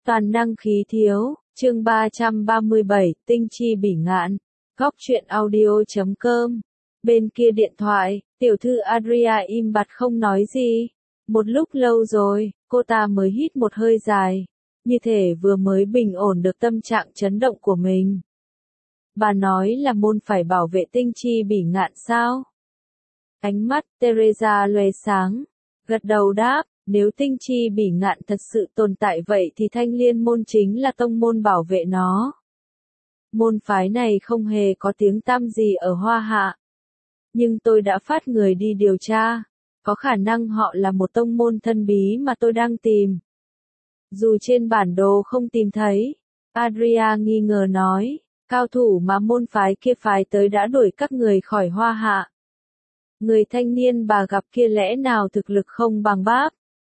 Toàn năng khí thiếu, chương 337, tinh chi bỉ ngạn. Góc truyện audio.com. Bên kia điện thoại, tiểu thư Adria im bặt không nói gì. Một lúc lâu rồi, cô ta mới hít một hơi dài, như thể vừa mới bình ổn được tâm trạng chấn động của mình. Bà nói là môn phải bảo vệ tinh chi bỉ ngạn sao? Ánh mắt Teresa lóe sáng, gật đầu đáp, nếu tinh chi bỉ ngạn thật sự tồn tại vậy thì Thanh Liên môn chính là tông môn bảo vệ nó. Môn phái này không hề có tiếng tăm gì ở Hoa Hạ. Nhưng tôi đã phát người đi điều tra, có khả năng họ là một tông môn thân bí mà tôi đang tìm. Dù trên bản đồ không tìm thấy, Adria nghi ngờ nói, cao thủ mà môn phái kia phái tới đã đuổi các người khỏi Hoa Hạ. Người thanh niên bà gặp kia lẽ nào thực lực không bằng bác?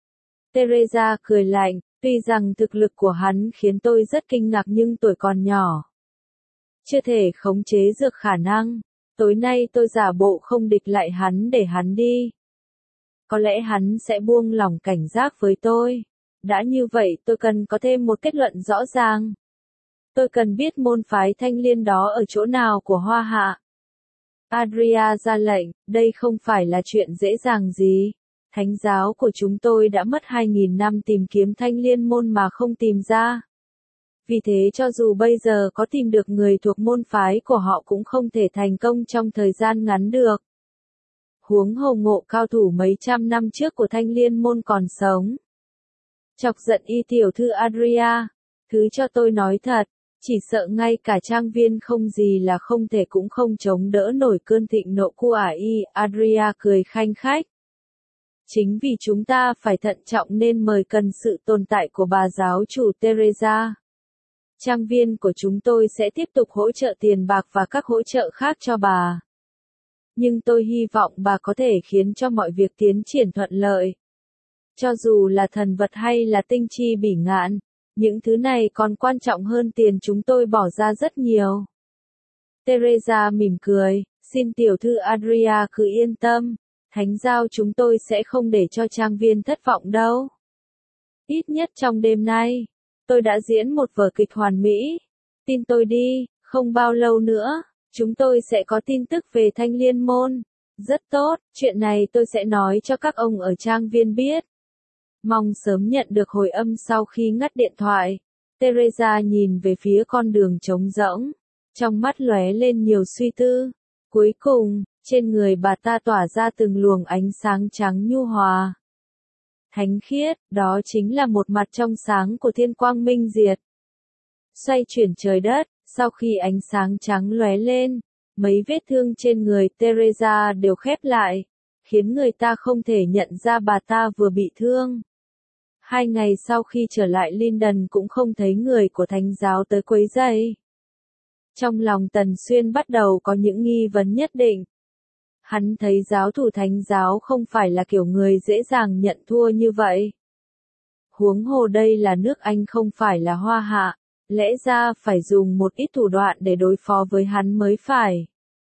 Teresa cười lạnh, tuy rằng thực lực của hắn khiến tôi rất kinh ngạc nhưng tuổi còn nhỏ. Chưa thể khống chế được khả năng, tối nay tôi giả bộ không địch lại hắn để hắn đi. Có lẽ hắn sẽ buông lỏng cảnh giác với tôi. Đã như vậy tôi cần có thêm một kết luận rõ ràng. Tôi cần biết môn phái Thanh Liên đó ở chỗ nào của Hoa Hạ. Adria ra lệnh, đây không phải là chuyện dễ dàng gì. Thánh giáo của chúng tôi đã mất 2.000 năm tìm kiếm Thanh Liên môn mà không tìm ra. Vì thế cho dù bây giờ có tìm được người thuộc môn phái của họ cũng không thể thành công trong thời gian ngắn được. Huống hồ ngộ cao thủ mấy trăm năm trước của Thanh Liên môn còn sống. Chọc giận y tiểu thư Adria, thứ cho tôi nói thật, chỉ sợ ngay cả trang viên không gì là không thể cũng không chống đỡ nổi cơn thịnh nộ của y. Adria cười khanh khách. Chính vì chúng ta phải thận trọng nên mời cần sự tồn tại của bà giáo chủ Teresa. Trang viên của chúng tôi sẽ tiếp tục hỗ trợ tiền bạc và các hỗ trợ khác cho bà. Nhưng tôi hy vọng bà có thể khiến cho mọi việc tiến triển thuận lợi. Cho dù là thần vật hay là tinh chi bỉ ngạn, những thứ này còn quan trọng hơn tiền chúng tôi bỏ ra rất nhiều. Teresa mỉm cười, xin tiểu thư Adria cứ yên tâm, thánh giao chúng tôi sẽ không để cho trang viên thất vọng đâu. Ít nhất trong đêm nay, tôi đã diễn một vở kịch hoàn mỹ. Tin tôi đi, không bao lâu nữa, chúng tôi sẽ có tin tức về Thanh Liên môn. Rất tốt, chuyện này tôi sẽ nói cho các ông ở trang viên biết. Mong sớm nhận được hồi âm sau khi ngắt điện thoại. Teresa nhìn về phía con đường trống rỗng, trong mắt lóe lên nhiều suy tư. Cuối cùng, trên người bà ta tỏa ra từng luồng ánh sáng trắng nhu hòa. Thánh khiết, đó chính là một mặt trong sáng của thiên quang minh diệt. Xoay chuyển trời đất, sau khi ánh sáng trắng lóe lên, mấy vết thương trên người Teresa đều khép lại, khiến người ta không thể nhận ra bà ta vừa bị thương. 2 ngày sau khi trở lại Linden cũng không thấy người của thánh giáo tới quấy rầy. Trong lòng Tần Xuyên bắt đầu có những nghi vấn nhất định. Hắn thấy giáo thủ thánh giáo không phải là kiểu người dễ dàng nhận thua như vậy. Huống hồ đây là nước Anh không phải là Hoa Hạ, lẽ ra phải dùng một ít thủ đoạn để đối phó với hắn mới phải.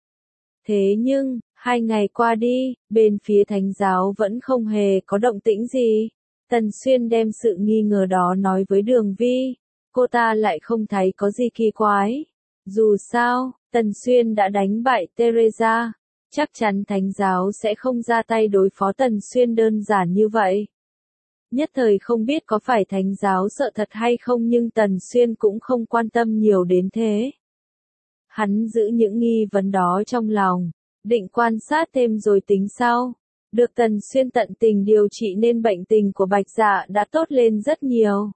Thế nhưng, 2 ngày qua đi, bên phía thánh giáo vẫn không hề có động tĩnh gì. Tần Xuyên đem sự nghi ngờ đó nói với Đường Vi, cô ta lại không thấy có gì kỳ quái. Dù sao, Tần Xuyên đã đánh bại Teresa, chắc chắn thánh giáo sẽ không ra tay đối phó Tần Xuyên đơn giản như vậy. Nhất thời không biết có phải thánh giáo sợ thật hay không nhưng Tần Xuyên cũng không quan tâm nhiều đến thế. Hắn giữ những nghi vấn đó trong lòng, định quan sát thêm rồi tính sau. Được Tần Xuyên tận tình điều trị nên bệnh tình của Bạch Dạ đã tốt lên rất nhiều.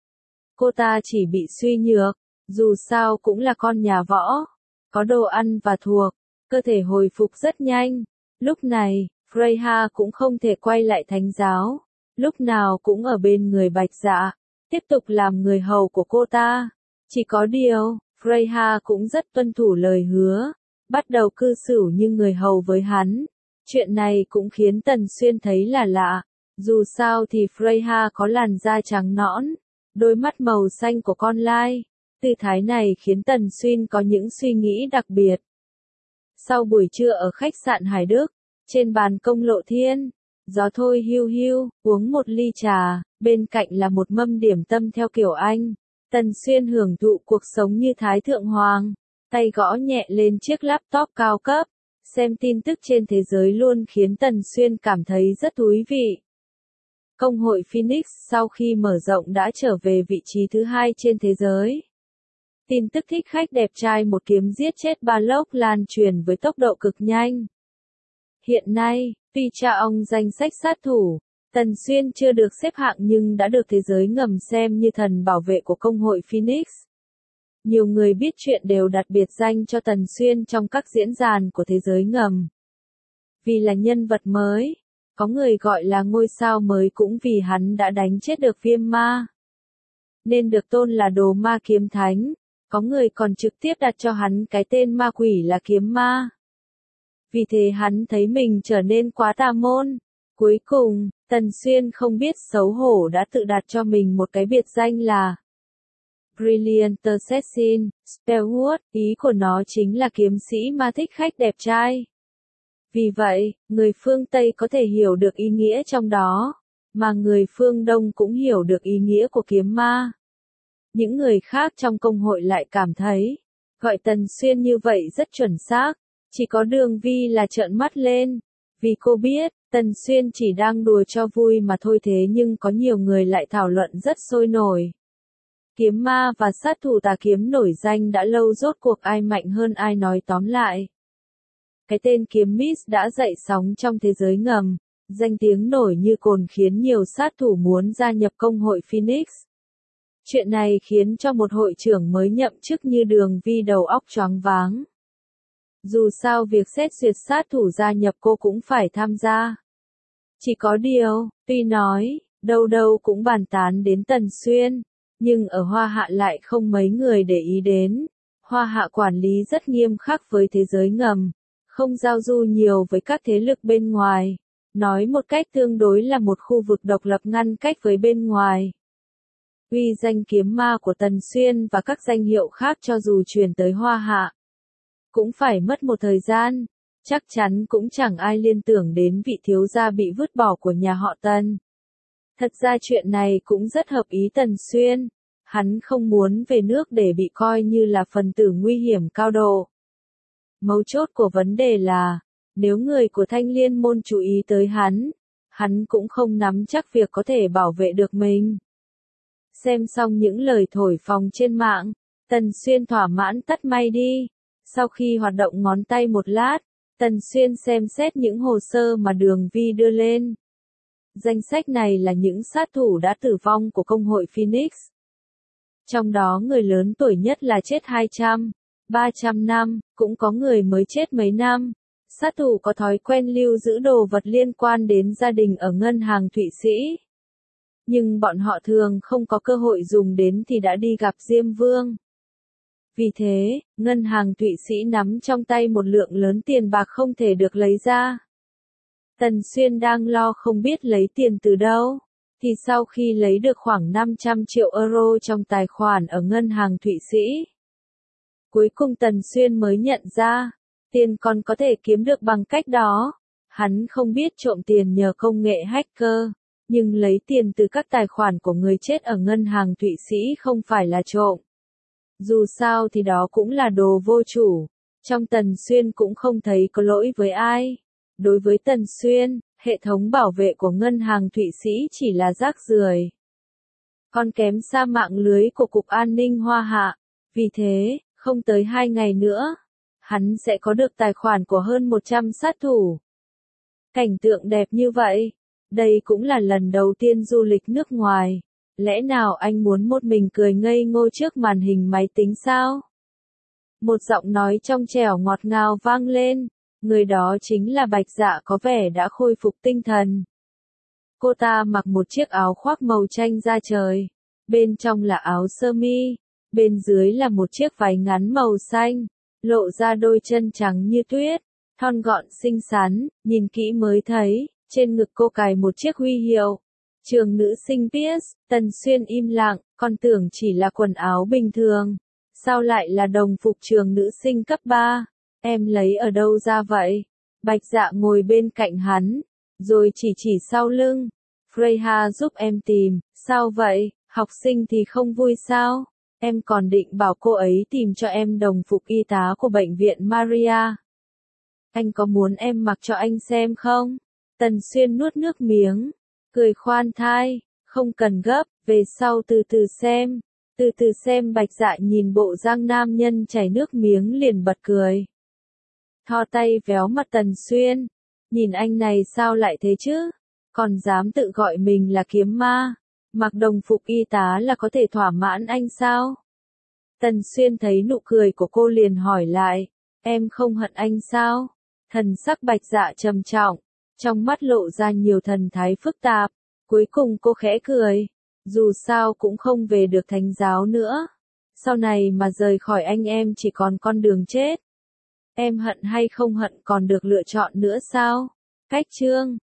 Cô ta chỉ bị suy nhược, dù sao cũng là con nhà võ, có đồ ăn và thuộc, cơ thể hồi phục rất nhanh. Lúc này, Freya cũng không thể quay lại thánh giáo, lúc nào cũng ở bên người Bạch Dạ, tiếp tục làm người hầu của cô ta. Chỉ có điều, Freya cũng rất tuân thủ lời hứa, bắt đầu cư xử như người hầu với hắn. Chuyện này cũng khiến Tần Xuyên thấy là lạ, dù sao thì Freya có làn da trắng nõn, đôi mắt màu xanh của con lai. Tư thái này khiến Tần Xuyên có những suy nghĩ đặc biệt. Sau buổi trưa ở khách sạn Hải Đức, trên bàn công Lộ Thiên, Gió thôi hiu hiu, uống một ly trà, bên cạnh là một mâm điểm tâm theo kiểu Anh. Tần Xuyên hưởng thụ cuộc sống như Thái Thượng Hoàng, tay gõ nhẹ lên chiếc laptop cao cấp, xem tin tức trên thế giới luôn khiến Tần Xuyên cảm thấy rất thú vị. Công hội Phoenix sau khi mở rộng đã trở về vị trí thứ 2 trên thế giới. Tin tức thích khách đẹp trai một kiếm giết chết Balog lan truyền với tốc độ cực nhanh. Hiện nay, tuy cha ông danh sách sát thủ, Tần Xuyên chưa được xếp hạng nhưng đã được thế giới ngầm xem như thần bảo vệ của công hội Phoenix. Nhiều người biết chuyện đều đặt biệt danh cho Tần Xuyên trong các diễn đàn của thế giới ngầm. Vì là nhân vật mới, có người gọi là ngôi sao mới cũng vì hắn đã đánh chết được Viêm Ma, nên được tôn là Đồ Ma Kiếm Thánh, có người còn trực tiếp đặt cho hắn cái tên ma quỷ là Kiếm Ma. Vì thế hắn thấy mình trở nên quá tà môn. Cuối cùng, Tần Xuyên không biết xấu hổ đã tự đặt cho mình một cái biệt danh là Brilliant Assassin, Spellwood, ý của nó chính là kiếm sĩ ma thích khách đẹp trai. Vì vậy, người phương Tây có thể hiểu được ý nghĩa trong đó, mà người phương Đông cũng hiểu được ý nghĩa của kiếm ma. Những người khác trong công hội lại cảm thấy, gọi Tần Xuyên như vậy rất chuẩn xác, chỉ có Đường Vi là trợn mắt lên, vì cô biết, Tần Xuyên chỉ đang đùa cho vui mà thôi thế nhưng có nhiều người lại thảo luận rất sôi nổi. Kiếm ma và sát thủ tà kiếm nổi danh đã lâu rốt cuộc ai mạnh hơn ai nói tóm lại. Cái tên kiếm Miss đã dậy sóng trong thế giới ngầm, danh tiếng nổi như cồn khiến nhiều sát thủ muốn gia nhập công hội Phoenix. Chuyện này khiến cho một hội trưởng mới nhậm chức như Đường Vi đầu óc choáng váng. Dù sao việc xét duyệt sát thủ gia nhập cô cũng phải tham gia. Chỉ có điều, tuy nói, đâu đâu cũng bàn tán đến Tần Xuyên, nhưng ở Hoa Hạ lại không mấy người để ý đến. Hoa Hạ quản lý rất nghiêm khắc với thế giới ngầm, không giao du nhiều với các thế lực bên ngoài, nói một cách tương đối là một khu vực độc lập ngăn cách với bên ngoài. Uy danh kiếm ma của Tần Xuyên và các danh hiệu khác cho dù truyền tới Hoa Hạ, cũng phải mất một thời gian, chắc chắn cũng chẳng ai liên tưởng đến vị thiếu gia bị vứt bỏ của nhà họ Tần. Thật ra chuyện này cũng rất hợp ý Tần Xuyên, hắn không muốn về nước để bị coi như là phần tử nguy hiểm cao độ. Mấu chốt của vấn đề là, nếu người của Thanh Liên môn chú ý tới hắn cũng không nắm chắc việc có thể bảo vệ được mình. Xem xong những lời thổi phồng trên mạng, Tần Xuyên thỏa mãn tắt may đi. Sau khi hoạt động ngón tay một lát, Tần Xuyên xem xét những hồ sơ mà Đường Vi đưa lên. Danh sách này là những sát thủ đã tử vong của công hội Phoenix. Trong đó người lớn tuổi nhất là chết 200, 300 năm, cũng có người mới chết mấy năm. Sát thủ có thói quen lưu giữ đồ vật liên quan đến gia đình ở ngân hàng Thụy Sĩ. Nhưng bọn họ thường không có cơ hội dùng đến thì đã đi gặp Diêm Vương. Vì thế, ngân hàng Thụy Sĩ nắm trong tay một lượng lớn tiền bạc không thể được lấy ra. Tần Xuyên đang lo không biết lấy tiền từ đâu, thì sau khi lấy được khoảng 500 triệu euro trong tài khoản ở ngân hàng Thụy Sĩ, cuối cùng Tần Xuyên mới nhận ra, tiền còn có thể kiếm được bằng cách đó. Hắn không biết trộm tiền nhờ công nghệ hacker, nhưng lấy tiền từ các tài khoản của người chết ở ngân hàng Thụy Sĩ không phải là trộm. Dù sao thì đó cũng là đồ vô chủ, trong Tần Xuyên cũng không thấy có lỗi với ai. Đối với Tần Xuyên, hệ thống bảo vệ của ngân hàng Thụy Sĩ chỉ là rác rưởi, còn kém xa mạng lưới của Cục An ninh Hoa Hạ. Vì thế, không tới 2 ngày nữa, hắn sẽ có được tài khoản của hơn 100 sát thủ. Cảnh tượng đẹp như vậy, đây cũng là lần đầu tiên du lịch nước ngoài. Lẽ nào anh muốn một mình cười ngây ngô trước màn hình máy tính sao? Một giọng nói trong trẻo ngọt ngào vang lên, người đó chính là Bạch Dạ có vẻ đã khôi phục tinh thần. Cô ta mặc một chiếc áo khoác màu chanh da trời, bên trong là áo sơ mi, bên dưới là một chiếc váy ngắn màu xanh, lộ ra đôi chân trắng như tuyết, thon gọn xinh xắn, nhìn kỹ mới thấy, trên ngực cô cài một chiếc huy hiệu. Trường nữ sinh Pierce. Tần Xuyên im lặng, còn tưởng chỉ là quần áo bình thường. Sao lại là đồng phục trường nữ sinh cấp 3? Em lấy ở đâu ra vậy? Bạch Dạ ngồi bên cạnh hắn, rồi chỉ sau lưng. Freya giúp em tìm, sao vậy, học sinh thì không vui sao? Em còn định bảo cô ấy tìm cho em đồng phục y tá của bệnh viện Maria. Anh có muốn em mặc cho anh xem không? Tần Xuyên nuốt nước miếng, cười khoan thai, không cần gấp, về sau từ từ xem. Từ từ xem. Bạch Dạ nhìn bộ dạng nam nhân chảy nước miếng liền bật cười. Thò tay véo mặt Tần Xuyên. Nhìn anh này sao lại thế chứ? Còn dám tự gọi mình là kiếm ma. Mặc đồng phục y tá là có thể thỏa mãn anh sao? Tần Xuyên thấy nụ cười của cô liền hỏi lại. Em không hận anh sao? Thần sắc Bạch Dạ trầm trọng, trong mắt lộ ra nhiều thần thái phức tạp. Cuối cùng cô khẽ cười. Dù sao cũng không về được thánh giáo nữa. Sau này mà rời khỏi anh em chỉ còn con đường chết. Em hận hay không hận còn được lựa chọn nữa sao? Cách chương